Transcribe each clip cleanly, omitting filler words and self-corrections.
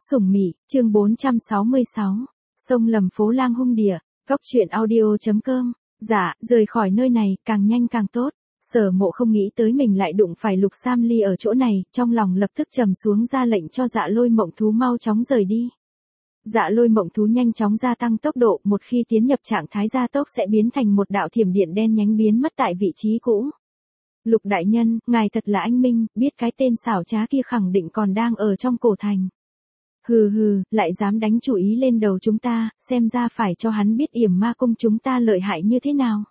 Sủng Mị, chương 466. Sông lầm phố lang hung địa, góc truyện audio.com. Dạ, rời khỏi nơi này, càng nhanh càng tốt. Sở Mộ không nghĩ tới mình lại đụng phải Lục Sam Ly ở chỗ này, trong lòng lập tức trầm xuống ra lệnh cho Dạ Lôi Mộng Thú mau chóng rời đi. Dạ Lôi Mộng Thú nhanh chóng gia tăng tốc độ, một khi tiến nhập trạng thái gia tốc sẽ biến thành một đạo thiểm điện đen nhánh biến mất tại vị trí cũ. Lục đại nhân, ngài thật là anh minh, biết cái tên xảo trá kia khẳng định còn đang ở trong cổ thành. Hừ hừ, lại dám đánh chủ ý lên đầu chúng ta, xem ra phải cho hắn biết Yểm Ma cung chúng ta lợi hại như thế nào.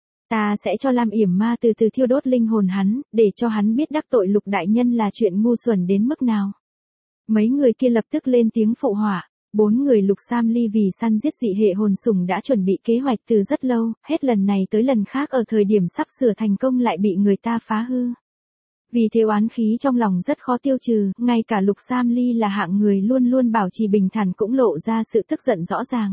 Ta sẽ cho Lam Yểm Ma từ từ thiêu đốt linh hồn hắn, để cho hắn biết đắc tội Lục đại nhân là chuyện ngu xuẩn đến mức nào. Mấy người kia lập tức lên tiếng phụ họa. 4 người Lục Sam Ly vì săn giết dị hệ hồn sủng đã chuẩn bị kế hoạch từ rất lâu, hết lần này tới lần khác ở thời điểm sắp sửa thành công lại bị người ta phá hư. Vì thế oán khí trong lòng rất khó tiêu trừ, ngay cả Lục Sam Ly là hạng người luôn luôn bảo trì bình thản cũng lộ ra sự tức giận rõ ràng.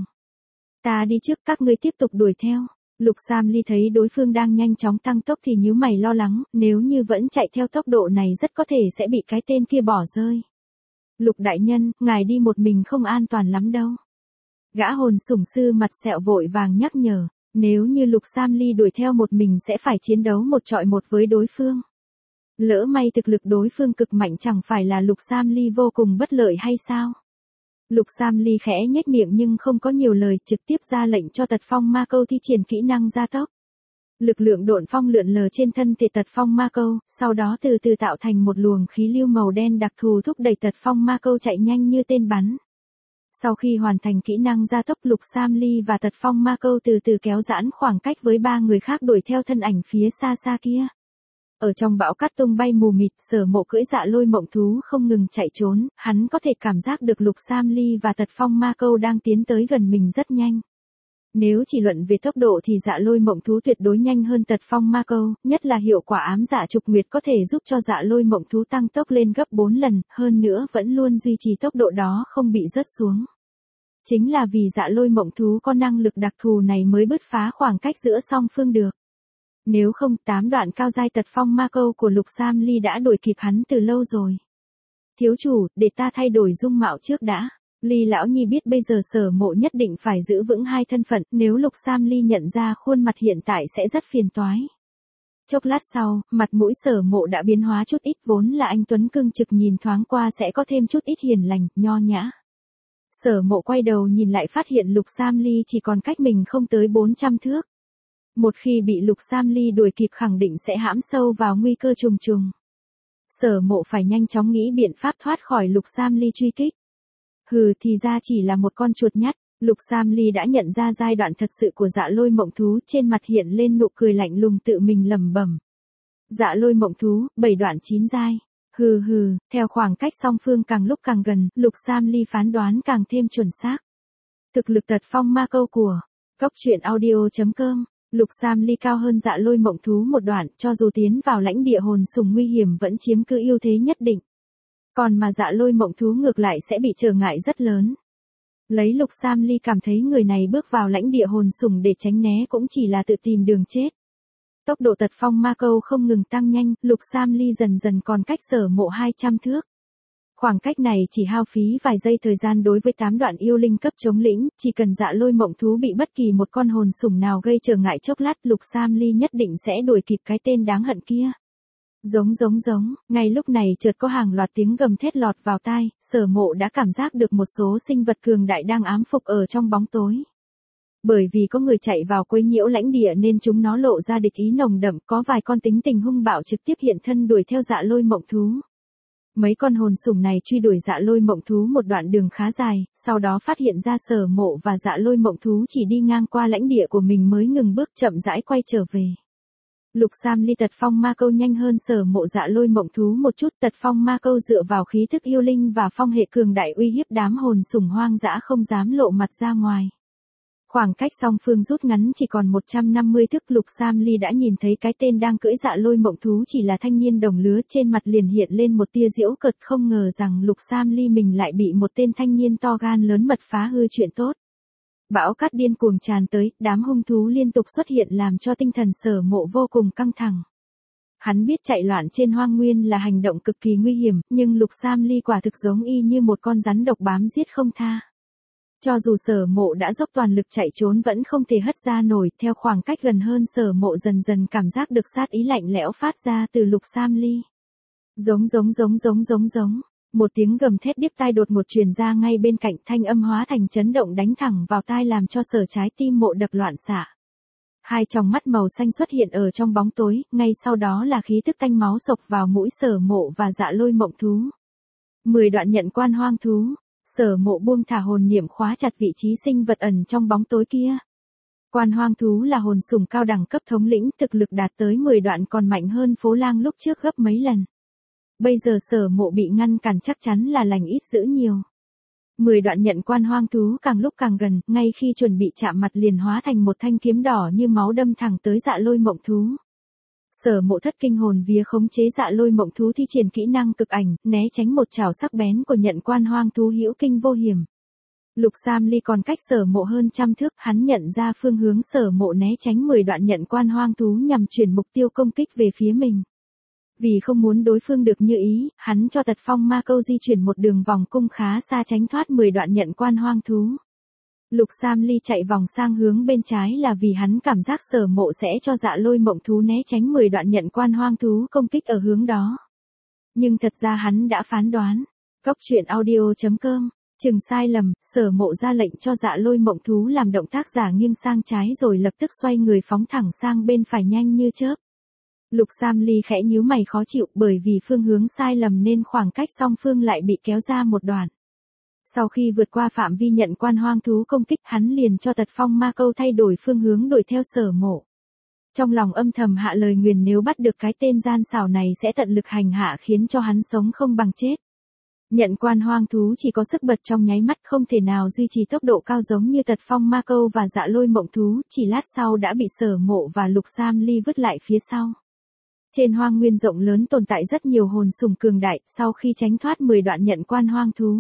Ta đi trước, các ngươi tiếp tục đuổi theo. Lục Sam Ly thấy đối phương đang nhanh chóng tăng tốc thì nhíu mày lo lắng, nếu như vẫn chạy theo tốc độ này rất có thể sẽ bị cái tên kia bỏ rơi. Lục đại nhân, ngài đi một mình không an toàn lắm đâu. Gã hồn sủng sư mặt sẹo vội vàng nhắc nhở, nếu như Lục Sam Ly đuổi theo một mình sẽ phải chiến đấu một trọi một với đối phương. Lỡ may thực lực đối phương cực mạnh chẳng phải là Lục Sam Ly vô cùng bất lợi hay sao? Lục Sam Ly khẽ nhếch miệng nhưng không có nhiều lời, trực tiếp ra lệnh cho Tật Phong Ma Câu thi triển kỹ năng gia tốc. Lực lượng độn phong lượn lờ trên thân thể Tật Phong Ma Câu, sau đó từ từ tạo thành một luồng khí lưu màu đen đặc thù thúc đẩy Tật Phong Ma Câu chạy nhanh như tên bắn. Sau khi hoàn thành kỹ năng gia tốc, Lục Sam Ly và Tật Phong Ma Câu từ từ kéo giãn khoảng cách với 3 người khác đuổi theo thân ảnh phía xa xa kia. Ở trong bão cát tung bay mù mịt, Sở Mộ cưỡi Dạ Lôi Mộng Thú không ngừng chạy trốn, hắn có thể cảm giác được Lục Sam Ly và Tật Phong Ma Câu đang tiến tới gần mình rất nhanh. Nếu chỉ luận về tốc độ thì Dạ Lôi Mộng Thú tuyệt đối nhanh hơn Tật Phong Ma Câu, nhất là hiệu quả ám dạ trục nguyệt có thể giúp cho Dạ Lôi Mộng Thú tăng tốc lên gấp 4 lần, hơn nữa vẫn luôn duy trì tốc độ đó không bị rớt xuống. Chính là vì Dạ Lôi Mộng Thú có năng lực đặc thù này mới bứt phá khoảng cách giữa song phương được. Nếu không, 8 đoạn cao giai Tật Phong Ma Câu của Lục Sam Ly đã đuổi kịp hắn từ lâu rồi. Thiếu chủ, để ta thay đổi dung mạo trước đã. Ly lão nhi biết bây giờ Sở Mộ nhất định phải giữ vững hai thân phận, nếu Lục Sam Ly nhận ra khuôn mặt hiện tại sẽ rất phiền toái. Chốc lát sau, mặt mũi Sở Mộ đã biến hóa chút ít, vốn là anh tuấn cương trực nhìn thoáng qua sẽ có thêm chút ít hiền lành, nho nhã. Sở Mộ quay đầu nhìn lại phát hiện Lục Sam Ly chỉ còn cách mình không tới 400 thước. Một khi bị Lục Sam Ly đuổi kịp khẳng định sẽ hãm sâu vào nguy cơ trùng trùng. Sở Mộ phải nhanh chóng nghĩ biện pháp thoát khỏi Lục Sam Ly truy kích. Hừ, thì ra chỉ là một con chuột nhắt. Lục Sam Ly đã nhận ra giai đoạn thật sự của Dạ Lôi Mộng Thú, trên mặt hiện lên nụ cười lạnh lùng tự mình lẩm bẩm. Dạ Lôi Mộng Thú, 7 đoạn 9 giai. Hừ hừ, theo khoảng cách song phương càng lúc càng gần, Lục Sam Ly phán đoán càng thêm chuẩn xác. Thực lực Tật Phong Ma Câu của góc truyện audio.com. Lục Sam Ly cao hơn Dạ Lôi Mộng Thú một đoạn, cho dù tiến vào lãnh địa hồn sủng nguy hiểm vẫn chiếm cứ ưu thế nhất định. Còn mà Dạ Lôi Mộng Thú ngược lại sẽ bị trở ngại rất lớn. Lấy Lục Sam Ly cảm thấy người này bước vào lãnh địa hồn sủng để tránh né cũng chỉ là tự tìm đường chết. Tốc độ Tật Phong Ma Câu không ngừng tăng nhanh, Lục Sam Ly dần dần còn cách Sở Mộ 200 thước. Khoảng cách này chỉ hao phí vài giây thời gian đối với 8 đoạn yêu linh cấp chống lĩnh, chỉ cần Dạ Lôi Mộng Thú bị bất kỳ một con hồn sủng nào gây trở ngại chốc lát, Lục Sam Ly nhất định sẽ đuổi kịp cái tên đáng hận kia. Giống, ngay lúc này chợt có hàng loạt tiếng gầm thét lọt vào tai, Sở Mộ đã cảm giác được một số sinh vật cường đại đang ám phục ở trong bóng tối. Bởi vì có người chạy vào quấy nhiễu lãnh địa nên chúng nó lộ ra địch ý nồng đậm, có vài con tính tình hung bạo trực tiếp hiện thân đuổi theo Dạ Lôi Mộng Thú. Mấy con hồn sủng này truy đuổi Dạ Lôi Mộng Thú một đoạn đường khá dài, sau đó phát hiện ra Sở Mộ và Dạ Lôi Mộng Thú chỉ đi ngang qua lãnh địa của mình mới ngừng bước chậm rãi quay trở về. Lục Sam Ly Tật Phong Ma Câu nhanh hơn Sở Mộ Dạ Lôi Mộng Thú một chút, Tật Phong Ma Câu dựa vào khí thức yêu linh và phong hệ cường đại uy hiếp đám hồn sủng hoang dã không dám lộ mặt ra ngoài. Khoảng cách song phương rút ngắn chỉ còn 150 thước, Lục Sam Ly đã nhìn thấy cái tên đang cưỡi Dạ Lôi Mộng Thú chỉ là thanh niên đồng lứa, trên mặt liền hiện lên một tia giễu cợt, không ngờ rằng Lục Sam Ly mình lại bị một tên thanh niên to gan lớn mật phá hư chuyện tốt. Bão cát điên cuồng tràn tới, đám hung thú liên tục xuất hiện làm cho tinh thần Sở Mộ vô cùng căng thẳng. Hắn biết chạy loạn trên hoang nguyên là hành động cực kỳ nguy hiểm, nhưng Lục Sam Ly quả thực giống y như một con rắn độc bám giết không tha. Cho dù Sở Mộ đã dốc toàn lực chạy trốn vẫn không thể hất ra nổi, theo khoảng cách gần hơn Sở Mộ dần dần cảm giác được sát ý lạnh lẽo phát ra từ Lục Sam Ly. Giống. Một tiếng gầm thét điếc tai đột ngột truyền ra ngay bên cạnh, thanh âm hóa thành chấn động đánh thẳng vào tai làm cho Sở trái tim Mộ đập loạn xạ. Hai tròng mắt màu xanh xuất hiện ở trong bóng tối, ngay sau đó là khí tức tanh máu xộc vào mũi Sở Mộ và Dạ Lôi Mộng Thú. 10 đoạn nhận quan hoang thú. Sở Mộ buông thả hồn niệm khóa chặt vị trí sinh vật ẩn trong bóng tối kia. Quan hoang thú là hồn sủng cao đẳng cấp thống lĩnh, thực lực đạt tới 10 đoạn còn mạnh hơn Phố Lang lúc trước gấp mấy lần. Bây giờ Sở Mộ bị ngăn cản chắc chắn là lành ít dữ nhiều. 10 đoạn nhận quan hoang thú càng lúc càng gần, ngay khi chuẩn bị chạm mặt liền hóa thành một thanh kiếm đỏ như máu đâm thẳng tới Dạ Lôi Mộng Thú. Sở Mộ thất kinh hồn vía khống chế Dạ Lôi Mộng Thú thi triển kỹ năng cực ảnh, né tránh một chảo sắc bén của nhận quan hoang thú hữu kinh vô hiểm. Lục Sam Ly còn cách Sở Mộ hơn trăm thước, hắn nhận ra phương hướng Sở Mộ né tránh 10 đoạn nhận quan hoang thú nhằm chuyển mục tiêu công kích về phía mình. Vì không muốn đối phương được như ý, hắn cho Tật Phong Ma Câu di chuyển một đường vòng cung khá xa tránh thoát 10 đoạn nhận quan hoang thú. Lục Sam Ly chạy vòng sang hướng bên trái là vì hắn cảm giác Sở Mộ sẽ cho Dạ Lôi Mộng Thú né tránh 10 đoạn nhận quan hoang thú công kích ở hướng đó. Nhưng thật ra hắn đã phán đoán. Cốc truyện audio.com. Chừng sai lầm, Sở Mộ ra lệnh cho Dạ Lôi Mộng Thú làm động tác giả nghiêng sang trái rồi lập tức xoay người phóng thẳng sang bên phải nhanh như chớp. Lục Sam Ly khẽ nhíu mày khó chịu bởi vì phương hướng sai lầm nên khoảng cách song phương lại bị kéo ra một đoạn. Sau khi vượt qua phạm vi nhận quan hoang thú công kích hắn liền cho Tật Phong Ma Câu thay đổi phương hướng đuổi theo Sở Mộ. Trong lòng âm thầm hạ lời nguyền nếu bắt được cái tên gian xảo này sẽ tận lực hành hạ khiến cho hắn sống không bằng chết. Nhận quan hoang thú chỉ có sức bật trong nháy mắt không thể nào duy trì tốc độ cao giống như Tật Phong Ma Câu và Dạ Lôi Mộng Thú, chỉ lát sau đã bị Sở Mộ và Lục Sam Ly vứt lại phía sau. Trên hoang nguyên rộng lớn tồn tại rất nhiều hồn sủng cường đại, sau khi tránh thoát 10 đoạn nhận quan hoang thú.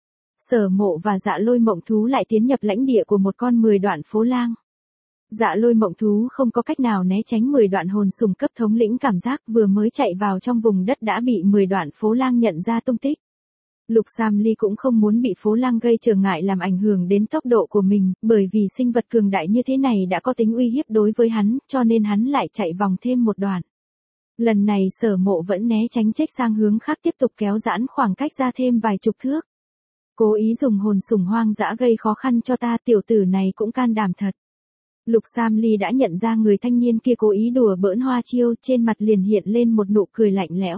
Sở Mộ và Dạ Lôi Mộng Thú lại tiến nhập lãnh địa của một con 10 đoạn Phố Lang. Dạ Lôi Mộng Thú không có cách nào né tránh 10 đoạn hồn sủng cấp thống lĩnh cảm giác vừa mới chạy vào trong vùng đất đã bị 10 đoạn Phố Lang nhận ra tung tích. Lục Sam Ly cũng không muốn bị Phố Lang gây trở ngại làm ảnh hưởng đến tốc độ của mình, bởi vì sinh vật cường đại như thế này đã có tính uy hiếp đối với hắn, cho nên hắn lại chạy vòng thêm một đoạn. Lần này Sở Mộ vẫn né tránh chếch sang hướng khác tiếp tục kéo giãn khoảng cách ra thêm vài chục thước. Cố ý dùng hồn sủng hoang dã gây khó khăn cho ta, tiểu tử này cũng can đảm thật. Lục Sam Ly đã nhận ra người thanh niên kia cố ý đùa bỡn hoa chiêu, trên mặt liền hiện lên một nụ cười lạnh lẽo.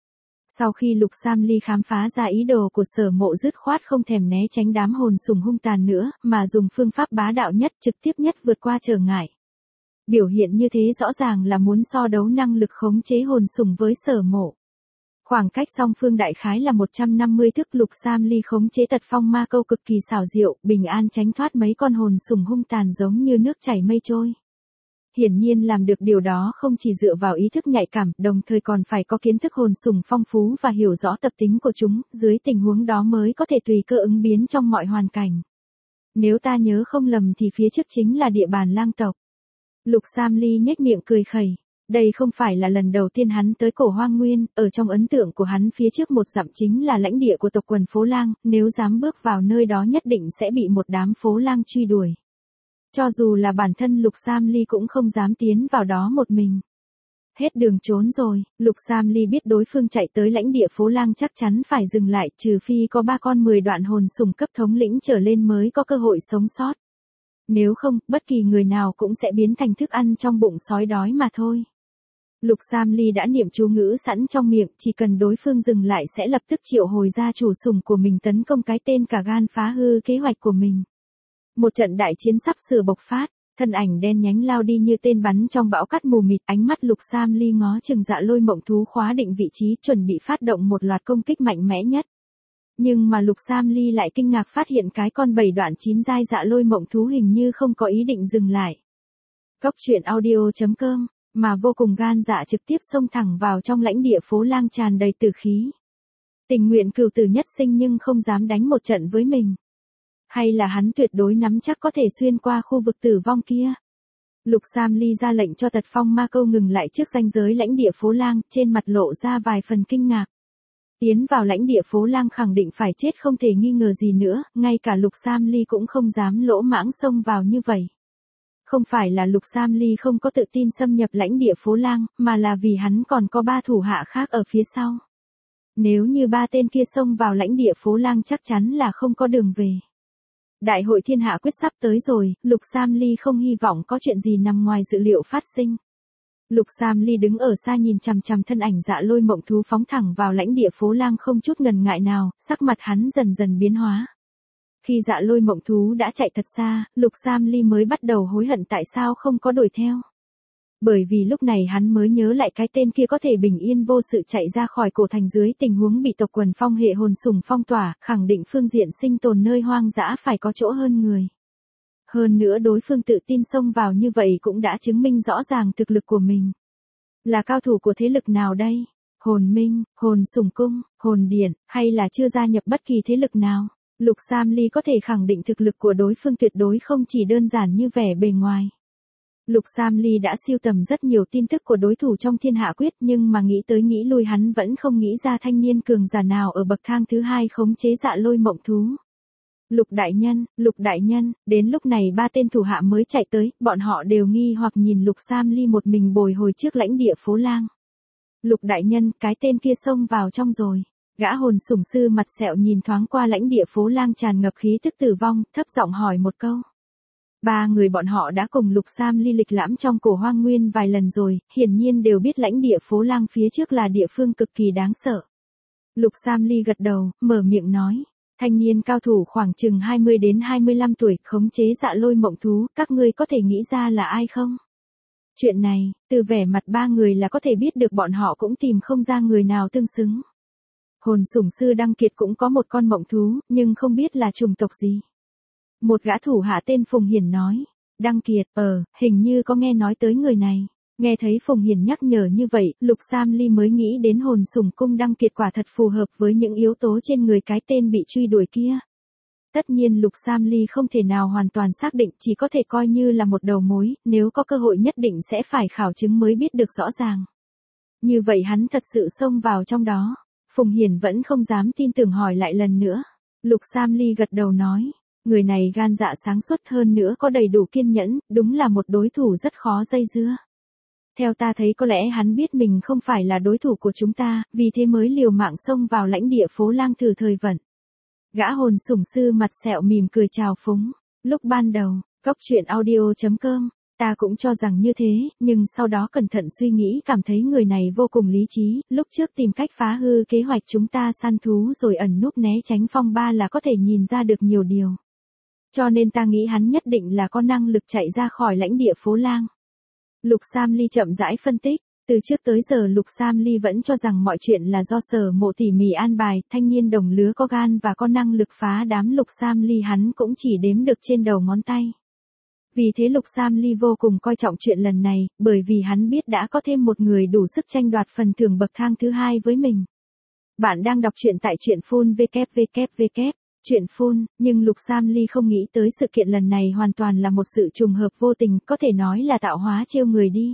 Sau khi Lục Sam Ly khám phá ra ý đồ của Sở Mộ dứt khoát không thèm né tránh đám hồn sủng hung tàn nữa, mà dùng phương pháp bá đạo nhất trực tiếp nhất vượt qua trở ngại. Biểu hiện như thế rõ ràng là muốn so đấu năng lực khống chế hồn sủng với Sở Mộ. Khoảng cách song phương đại khái là 150 thước, Lục Sam Ly khống chế Tật Phong Ma Câu cực kỳ xảo diệu, bình an tránh thoát mấy con hồn sủng hung tàn giống như nước chảy mây trôi. Hiển nhiên làm được điều đó không chỉ dựa vào ý thức nhạy cảm, đồng thời còn phải có kiến thức hồn sủng phong phú và hiểu rõ tập tính của chúng, dưới tình huống đó mới có thể tùy cơ ứng biến trong mọi hoàn cảnh. Nếu ta nhớ không lầm thì phía trước chính là địa bàn lang tộc. Lục Sam Ly nhếch miệng cười khẩy. Đây không phải là lần đầu tiên hắn tới cổ hoang nguyên, ở trong ấn tượng của hắn phía trước một dặm chính là lãnh địa của tộc quần Phố Lang, nếu dám bước vào nơi đó nhất định sẽ bị một đám Phố Lang truy đuổi. Cho dù là bản thân Lục Sam Ly cũng không dám tiến vào đó một mình. Hết đường trốn rồi, Lục Sam Ly biết đối phương chạy tới lãnh địa Phố Lang chắc chắn phải dừng lại, trừ phi có 3 con 10 đoạn hồn sủng cấp thống lĩnh trở lên mới có cơ hội sống sót. Nếu không, bất kỳ người nào cũng sẽ biến thành thức ăn trong bụng sói đói mà thôi. Lục Sam Ly đã niệm chú ngữ sẵn trong miệng, chỉ cần đối phương dừng lại sẽ lập tức triệu hồi ra chủ sủng của mình tấn công cái tên cả gan phá hư kế hoạch của mình. Một trận đại chiến sắp sửa bộc phát, thân ảnh đen nhánh lao đi như tên bắn trong bão cát mù mịt, ánh mắt Lục Sam Ly ngó chừng Dạ Lôi Mộng Thú khóa định vị trí chuẩn bị phát động một loạt công kích mạnh mẽ nhất. Nhưng mà Lục Sam Ly lại kinh ngạc phát hiện cái con 7 đoạn 9 giai Dạ Lôi Mộng Thú hình như không có ý định dừng lại. Cốc truyện audio.com, mà vô cùng gan dạ trực tiếp xông thẳng vào trong lãnh địa Phố Lang tràn đầy tử khí. Tình nguyện cừu tử nhất sinh nhưng không dám đánh một trận với mình. Hay là hắn tuyệt đối nắm chắc có thể xuyên qua khu vực tử vong kia. Lục Sam Ly ra lệnh cho Tật Phong Ma Câu ngừng lại trước ranh giới lãnh địa Phố Lang, trên mặt lộ ra vài phần kinh ngạc. Tiến vào lãnh địa Phố Lang khẳng định phải chết không thể nghi ngờ gì nữa, ngay cả Lục Sam Ly cũng không dám lỗ mãng xông vào như vậy. Không phải là Lục Sam Ly không có tự tin xâm nhập lãnh địa Phố Lang, mà là vì hắn còn có 3 thủ hạ khác ở phía sau. Nếu như 3 tên kia xông vào lãnh địa Phố Lang chắc chắn là không có đường về. Đại hội thiên hạ quyết sắp tới rồi, Lục Sam Ly không hy vọng có chuyện gì nằm ngoài dự liệu phát sinh. Lục Sam Ly đứng ở xa nhìn chằm chằm thân ảnh Dạ Lôi Mộng Thú phóng thẳng vào lãnh địa Phố Lang không chút ngần ngại nào, sắc mặt hắn dần dần biến hóa. Khi Dạ Lôi Mộng Thú đã chạy thật xa, Lục Sam Ly mới bắt đầu hối hận tại sao không có đuổi theo. Bởi vì lúc này hắn mới nhớ lại cái tên kia có thể bình yên vô sự chạy ra khỏi cổ thành dưới tình huống bị tộc quần phong hệ hồn sùng phong tỏa, khẳng định phương diện sinh tồn nơi hoang dã phải có chỗ hơn người. Hơn nữa đối phương tự tin xông vào như vậy cũng đã chứng minh rõ ràng thực lực của mình. Là cao thủ của thế lực nào đây? Hồn Minh, Hồn Sùng Cung, Hồn Điện, hay là chưa gia nhập bất kỳ thế lực nào? Lục Sam Ly có thể khẳng định thực lực của đối phương tuyệt đối không chỉ đơn giản như vẻ bề ngoài. Lục Sam Ly đã sưu tầm rất nhiều tin tức của đối thủ trong thiên hạ quyết nhưng mà nghĩ tới nghĩ lui hắn vẫn không nghĩ ra thanh niên cường giả nào ở bậc thang thứ 2 khống chế Dạ Lôi Mộng Thú. Lục đại nhân, đến lúc này 3 tên thủ hạ mới chạy tới, bọn họ đều nghi hoặc nhìn Lục Sam Ly một mình bồi hồi trước lãnh địa Phố Lang. Lục đại nhân, cái tên kia xông vào trong rồi. Gã hồn sủng sư mặt sẹo nhìn thoáng qua lãnh địa Phố Lang tràn ngập khí tức tử vong, thấp giọng hỏi một câu. 3 người bọn họ đã cùng Lục Sam Ly lịch lãm trong cổ hoang nguyên vài lần rồi, hiển nhiên đều biết lãnh địa Phố Lang phía trước là địa phương cực kỳ đáng sợ. Lục Sam Ly gật đầu, mở miệng nói. Thanh niên cao thủ khoảng chừng 20 đến 25 tuổi, khống chế Dạ Lôi Mộng Thú, các ngươi có thể nghĩ ra là ai không? Chuyện này, từ vẻ mặt 3 người là có thể biết được bọn họ cũng tìm không ra người nào tương xứng. Hồn sủng sư Đăng Kiệt cũng có một con mộng thú, nhưng không biết là chủng tộc gì. Một gã thủ hạ tên Phùng Hiển nói. Đăng Kiệt, hình như có nghe nói tới người này. Nghe thấy Phùng Hiển nhắc nhở như vậy, Lục Sam Ly mới nghĩ đến hồn sủng cung Đăng Kiệt quả thật phù hợp với những yếu tố trên người cái tên bị truy đuổi kia. Tất nhiên Lục Sam Ly không thể nào hoàn toàn xác định, chỉ có thể coi như là một đầu mối, nếu có cơ hội nhất định sẽ phải khảo chứng mới biết được rõ ràng. Như vậy hắn thật sự xông vào trong đó. Phùng Hiển vẫn không dám tin tưởng hỏi lại lần nữa. Lục Sam Ly gật đầu nói. Người này gan dạ sáng suốt hơn nữa có đầy đủ kiên nhẫn, đúng là một đối thủ rất khó dây dưa. Theo ta thấy có lẽ hắn biết mình không phải là đối thủ của chúng ta, vì thế mới liều mạng xông vào lãnh địa Phố Lang thử thời vận. Gã hồn sủng sư mặt sẹo mỉm cười chào phúng. Lúc ban đầu, coctruyện.audio.com, ta cũng cho rằng như thế, nhưng sau đó cẩn thận suy nghĩ cảm thấy người này vô cùng lý trí, lúc trước tìm cách phá hư kế hoạch chúng ta săn thú rồi ẩn núp né tránh phong ba là có thể nhìn ra được nhiều điều. Cho nên ta nghĩ hắn nhất định là có năng lực chạy ra khỏi lãnh địa Phố Lang. Lục Sam Ly chậm rãi phân tích, từ trước tới giờ Lục Sam Ly vẫn cho rằng mọi chuyện là do Sở Mộ tỉ mỉ an bài, thanh niên đồng lứa có gan và có năng lực phá đám Lục Sam Ly hắn cũng chỉ đếm được trên đầu ngón tay. Vì thế Lục Sam Ly vô cùng coi trọng chuyện lần này, bởi vì hắn biết đã có thêm một người đủ sức tranh đoạt phần thưởng bậc thang thứ 2 với mình. Bạn đang đọc truyện tại truyện full www. Chuyện full, nhưng Lục Sam Ly không nghĩ tới sự kiện lần này hoàn toàn là một sự trùng hợp vô tình, có thể nói là tạo hóa trêu người đi.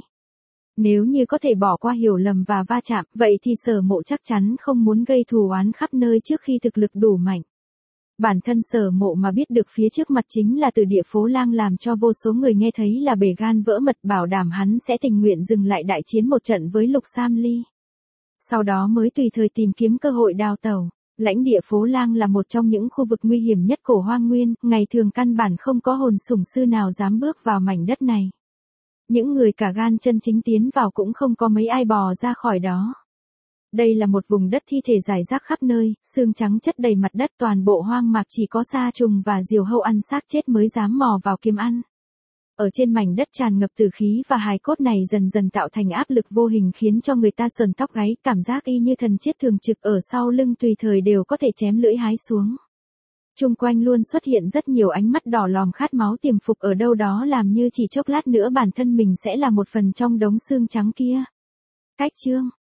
Nếu như có thể bỏ qua hiểu lầm và va chạm, vậy thì Sở Mộ chắc chắn không muốn gây thù oán khắp nơi trước khi thực lực đủ mạnh. Bản thân Sở Mộ mà biết được phía trước mặt chính là từ địa Phố Lang làm cho vô số người nghe thấy là bể gan vỡ mật, bảo đảm hắn sẽ tình nguyện dừng lại đại chiến một trận với Lục Sam Ly. Sau đó mới tùy thời tìm kiếm cơ hội đào tẩu. Lãnh địa Phố Lang là một trong những khu vực nguy hiểm nhất cổ hoang nguyên, ngày thường căn bản không có hồn sủng sư nào dám bước vào mảnh đất này. Những người cả gan chân chính tiến vào cũng không có mấy ai bò ra khỏi đó. Đây là một vùng đất thi thể rải rác khắp nơi, xương trắng chất đầy mặt đất, toàn bộ hoang mạc chỉ có sa trùng và diều hâu ăn xác chết mới dám mò vào kiếm ăn. Ở trên mảnh đất tràn ngập tử khí và hài cốt này dần dần tạo thành áp lực vô hình khiến cho người ta sờn tóc gáy, cảm giác y như thần chết thường trực ở sau lưng tùy thời đều có thể chém lưỡi hái xuống. Chung quanh luôn xuất hiện rất nhiều ánh mắt đỏ lòm khát máu tiềm phục ở đâu đó làm như chỉ chốc lát nữa bản thân mình sẽ là một phần trong đống xương trắng kia. Cách chương